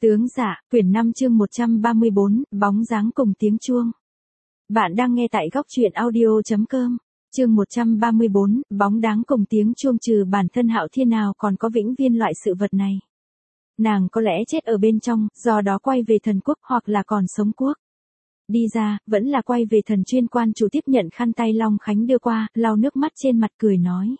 Tướng dạ, quyển 5 chương 134, bóng dáng cùng tiếng chuông. Bạn đang nghe tại góc truyện audio.com. Chương 134, bóng dáng cùng tiếng chuông. Trừ bản thân Hạo Thiên nào còn có vĩnh viên loại sự vật này. Nàng có lẽ chết ở bên trong, do đó quay về thần quốc hoặc là còn sống quốc. Đi ra, vẫn là quay về thần chuyên. Quan chủ tiếp nhận khăn tay Long Khánh đưa qua, lau nước mắt trên mặt cười nói.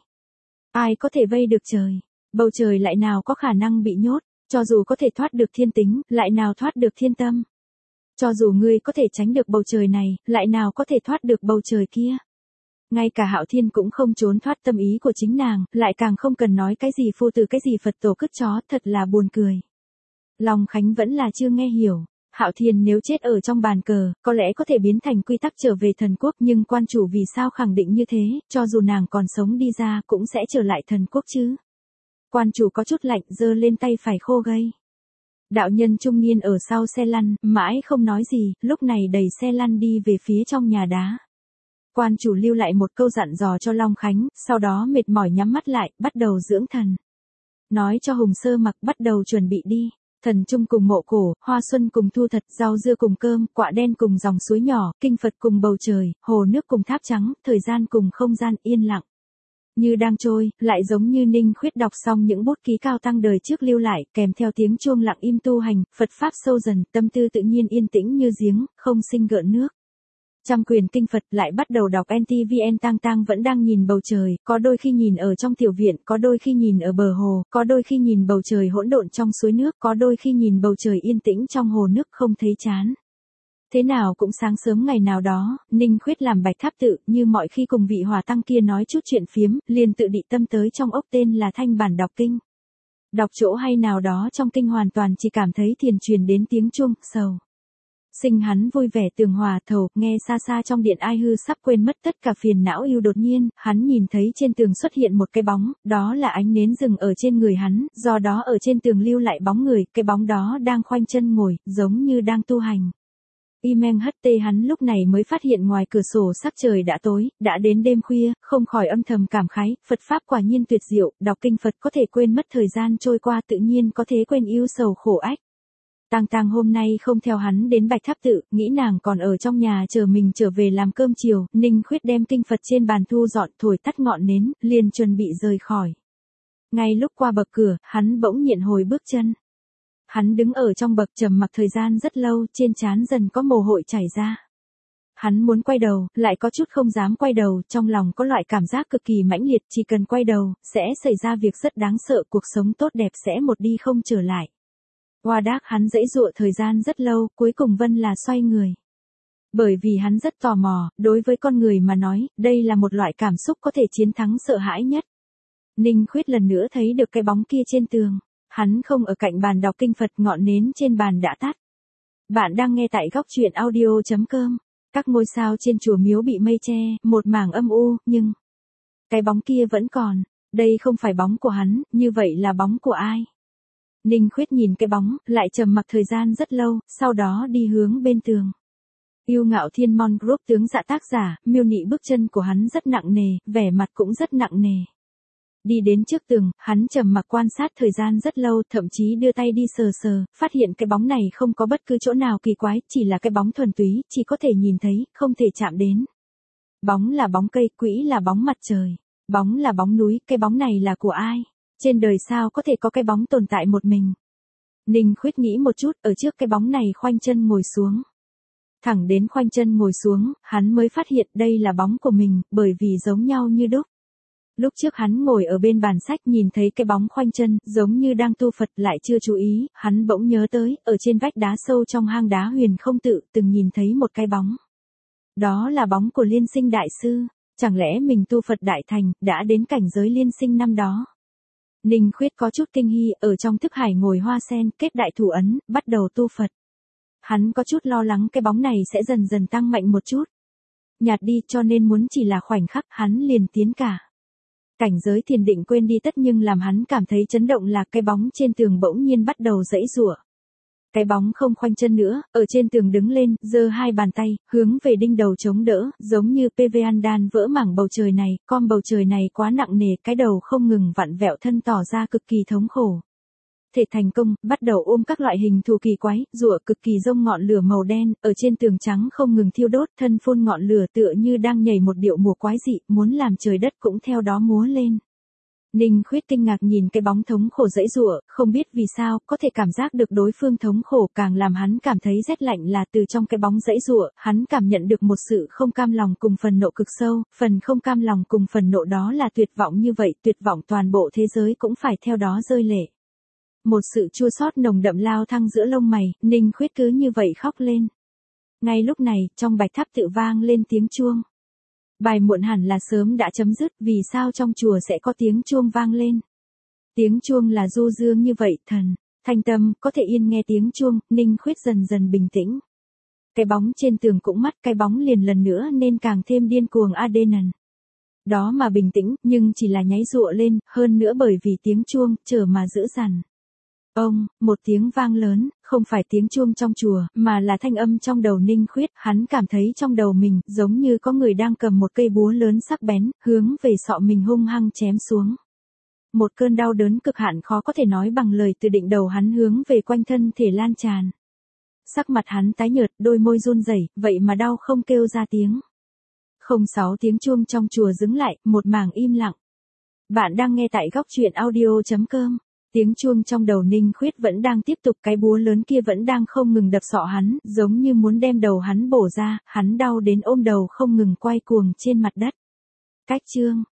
Ai có thể vây được trời? Bầu trời lại nào có khả năng bị nhốt? Cho dù có thể thoát được thiên tính, lại nào thoát được thiên tâm. Cho dù ngươi có thể tránh được bầu trời này, lại nào có thể thoát được bầu trời kia. Ngay cả Hạo Thiên cũng không trốn thoát tâm ý của chính nàng, lại càng không cần nói cái gì phu từ cái gì Phật tổ cứt chó, thật là buồn cười. Long Khánh vẫn là chưa nghe hiểu. Hạo Thiên nếu chết ở trong bàn cờ, có lẽ có thể biến thành quy tắc trở về thần quốc, nhưng quan chủ vì sao khẳng định như thế, cho dù nàng còn sống đi ra cũng sẽ trở lại thần quốc chứ. Quan chủ có chút lạnh, giơ lên tay phải khô gay. Đạo nhân trung niên ở sau xe lăn, mãi không nói gì, lúc này đẩy xe lăn đi về phía trong nhà đá. Quan chủ lưu lại một câu dặn dò cho Long Khánh, sau đó mệt mỏi nhắm mắt lại, bắt đầu dưỡng thần. Nói cho Hùng Sơ Mặc bắt đầu chuẩn bị đi. Thần trung cùng mộ cổ, hoa xuân cùng thu thật, rau dưa cùng cơm, quạ đen cùng dòng suối nhỏ, kinh Phật cùng bầu trời, hồ nước cùng tháp trắng, thời gian cùng không gian yên lặng. Như đang trôi, lại giống như Ninh Khuyết đọc xong những bút ký cao tăng đời trước lưu lại, kèm theo tiếng chuông lặng im tu hành, Phật Pháp sâu dần, tâm tư tự nhiên yên tĩnh như giếng, không sinh gợn nước. Trăm quyền kinh Phật lại bắt đầu đọc NTVN. Tang Tang vẫn đang nhìn bầu trời, có đôi khi nhìn ở trong tiểu viện, có đôi khi nhìn ở bờ hồ, có đôi khi nhìn bầu trời hỗn độn trong suối nước, có đôi khi nhìn bầu trời yên tĩnh trong hồ nước không thấy chán. Thế nào cũng sáng sớm ngày nào đó, Ninh Khuyết làm bạch tháp tự, như mọi khi cùng vị hòa tăng kia nói chút chuyện phiếm, liền tự đị tâm tới trong ốc tên là thanh bản đọc kinh. Đọc chỗ hay nào đó trong kinh hoàn toàn chỉ cảm thấy thiền truyền đến tiếng chuông, sầu. Sinh hắn vui vẻ tường hòa thầu, nghe xa xa trong điện ai hư sắp quên mất tất cả phiền não yêu. Đột nhiên, hắn nhìn thấy trên tường xuất hiện một cái bóng, đó là ánh nến rừng ở trên người hắn, do đó ở trên tường lưu lại bóng người, cái bóng đó đang khoanh chân ngồi, giống như đang tu hành. Imeng hất tê hắn lúc này mới phát hiện ngoài cửa sổ sắc trời đã tối, đã đến đêm khuya, không khỏi âm thầm cảm khái, Phật Pháp quả nhiên tuyệt diệu, đọc kinh Phật có thể quên mất thời gian trôi qua, tự nhiên có thể quên ưu sầu khổ ách. Tang Tang hôm nay không theo hắn đến bạch tháp tự, nghĩ nàng còn ở trong nhà chờ mình trở về làm cơm chiều. Ninh Khuyết đem kinh Phật trên bàn thu dọn, thổi tắt ngọn nến, liền chuẩn bị rời khỏi. Ngay lúc qua bậc cửa, hắn bỗng nhịn hồi bước chân. Hắn đứng ở trong bậc trầm mặc thời gian rất lâu, trên trán dần có mồ hôi chảy ra. Hắn muốn quay đầu, lại có chút không dám quay đầu, trong lòng có loại cảm giác cực kỳ mãnh liệt, chỉ cần quay đầu, sẽ xảy ra việc rất đáng sợ, cuộc sống tốt đẹp sẽ một đi không trở lại. Hoa đác hắn giãy giụa thời gian rất lâu, cuối cùng Vân là xoay người. Bởi vì hắn rất tò mò, đối với con người mà nói, đây là một loại cảm xúc có thể chiến thắng sợ hãi nhất. Ninh Khuyết lần nữa thấy được cái bóng kia trên tường. Hắn không ở cạnh bàn đọc kinh Phật, ngọn nến trên bàn đã tắt. Bạn đang nghe tại góc truyện audio.com. Các ngôi sao trên chùa miếu bị mây che, một mảng âm u, nhưng cái bóng kia vẫn còn. Đây không phải bóng của hắn, như vậy là bóng của ai? Ninh Khuyết nhìn cái bóng, lại trầm mặc thời gian rất lâu, sau đó đi hướng bên tường. Yêu Ngạo Thiên Mon Group tướng dạ tác giả, miêu nị bước chân của hắn rất nặng nề, vẻ mặt cũng rất nặng nề. Đi đến trước tường, hắn trầm mặc quan sát thời gian rất lâu, thậm chí đưa tay đi sờ sờ, phát hiện cái bóng này không có bất cứ chỗ nào kỳ quái, chỉ là cái bóng thuần túy, chỉ có thể nhìn thấy, không thể chạm đến. Bóng là bóng cây, quỹ là bóng mặt trời, bóng là bóng núi, cái bóng này là của ai? Trên đời sao có thể có cái bóng tồn tại một mình? Ninh Khuyết nghĩ một chút, ở trước cái bóng này khoanh chân ngồi xuống. Thẳng đến khoanh chân ngồi xuống, hắn mới phát hiện đây là bóng của mình, bởi vì giống nhau như đúc. Lúc trước hắn ngồi ở bên bàn sách nhìn thấy cái bóng khoanh chân, giống như đang tu Phật, lại chưa chú ý, hắn bỗng nhớ tới, ở trên vách đá sâu trong hang đá Huyền Không Tự, từng nhìn thấy một cái bóng. Đó là bóng của Liên Sinh Đại Sư, chẳng lẽ mình tu Phật đại thành, đã đến cảnh giới Liên Sinh năm đó? Ninh Khuyết có chút kinh hy, ở trong thức hải ngồi hoa sen, kết đại thủ ấn, bắt đầu tu Phật. Hắn có chút lo lắng cái bóng này sẽ dần dần tăng mạnh một chút. Nhạt đi, cho nên muốn chỉ là khoảnh khắc, hắn liền tiến cả. Cảnh giới thiền định quên đi tất, nhưng làm hắn cảm thấy chấn động là cái bóng trên tường bỗng nhiên bắt đầu giãy giụa. Cái bóng không khoanh chân nữa, ở trên tường đứng lên, giơ hai bàn tay, hướng về đinh đầu chống đỡ, giống như Peveandan vỡ mảng bầu trời này, con bầu trời này quá nặng nề, cái đầu không ngừng vặn vẹo thân tỏ ra cực kỳ thống khổ. thể thành công, bắt đầu ôm các loại hình thù kỳ quái, rùa cực kỳ rông ngọn lửa màu đen, ở trên tường trắng không ngừng thiêu đốt, thân phun ngọn lửa tựa như đang nhảy một điệu múa quái dị, muốn làm trời đất cũng theo đó múa lên. Ninh Khuyết kinh ngạc nhìn cái bóng thống khổ giãy giụa, không biết vì sao, có thể cảm giác được đối phương thống khổ càng làm hắn cảm thấy rét lạnh là từ trong cái bóng giãy giụa, hắn cảm nhận được một sự không cam lòng cùng phần nộ cực sâu, phần không cam lòng cùng phần nộ đó là tuyệt vọng như vậy, tuyệt vọng toàn bộ thế giới cũng phải theo đó rơi lệ. Một sự chua xót nồng đậm lao thăng giữa lông mày, Ninh Khuyết cứ như vậy khóc lên. Ngay lúc này, trong bạch tháp tự vang lên tiếng chuông. Bài muộn hẳn là sớm đã chấm dứt, vì sao trong chùa sẽ có tiếng chuông vang lên. Tiếng chuông là du dương như vậy, thần, thanh tâm, có thể yên nghe tiếng chuông, Ninh Khuyết dần dần bình tĩnh. Cái bóng trên tường cũng mắt, cái bóng liền lần nữa nên càng thêm điên cuồng adrenaline. Đó mà bình tĩnh, nhưng chỉ là nháy giụa lên, hơn nữa bởi vì tiếng chuông, chờ mà dữ dằn. Ông, một tiếng vang lớn, không phải tiếng chuông trong chùa, mà là thanh âm trong đầu Ninh Khuyết, hắn cảm thấy trong đầu mình, giống như có người đang cầm một cây búa lớn sắc bén, hướng về sọ mình hung hăng chém xuống. Một cơn đau đớn cực hạn khó có thể nói bằng lời từ đỉnh đầu hắn hướng về quanh thân thể lan tràn. Sắc mặt hắn tái nhợt, đôi môi run rẩy, vậy mà đau không kêu ra tiếng. 06 tiếng chuông trong chùa dừng lại, một mảng im lặng. Bạn đang nghe tại góc truyện audio.com. Tiếng chuông trong đầu Ninh Khuyết vẫn đang tiếp tục, cái búa lớn kia vẫn đang không ngừng đập sọ hắn, giống như muốn đem đầu hắn bổ ra, hắn đau đến ôm đầu không ngừng quay cuồng trên mặt đất. Cách chương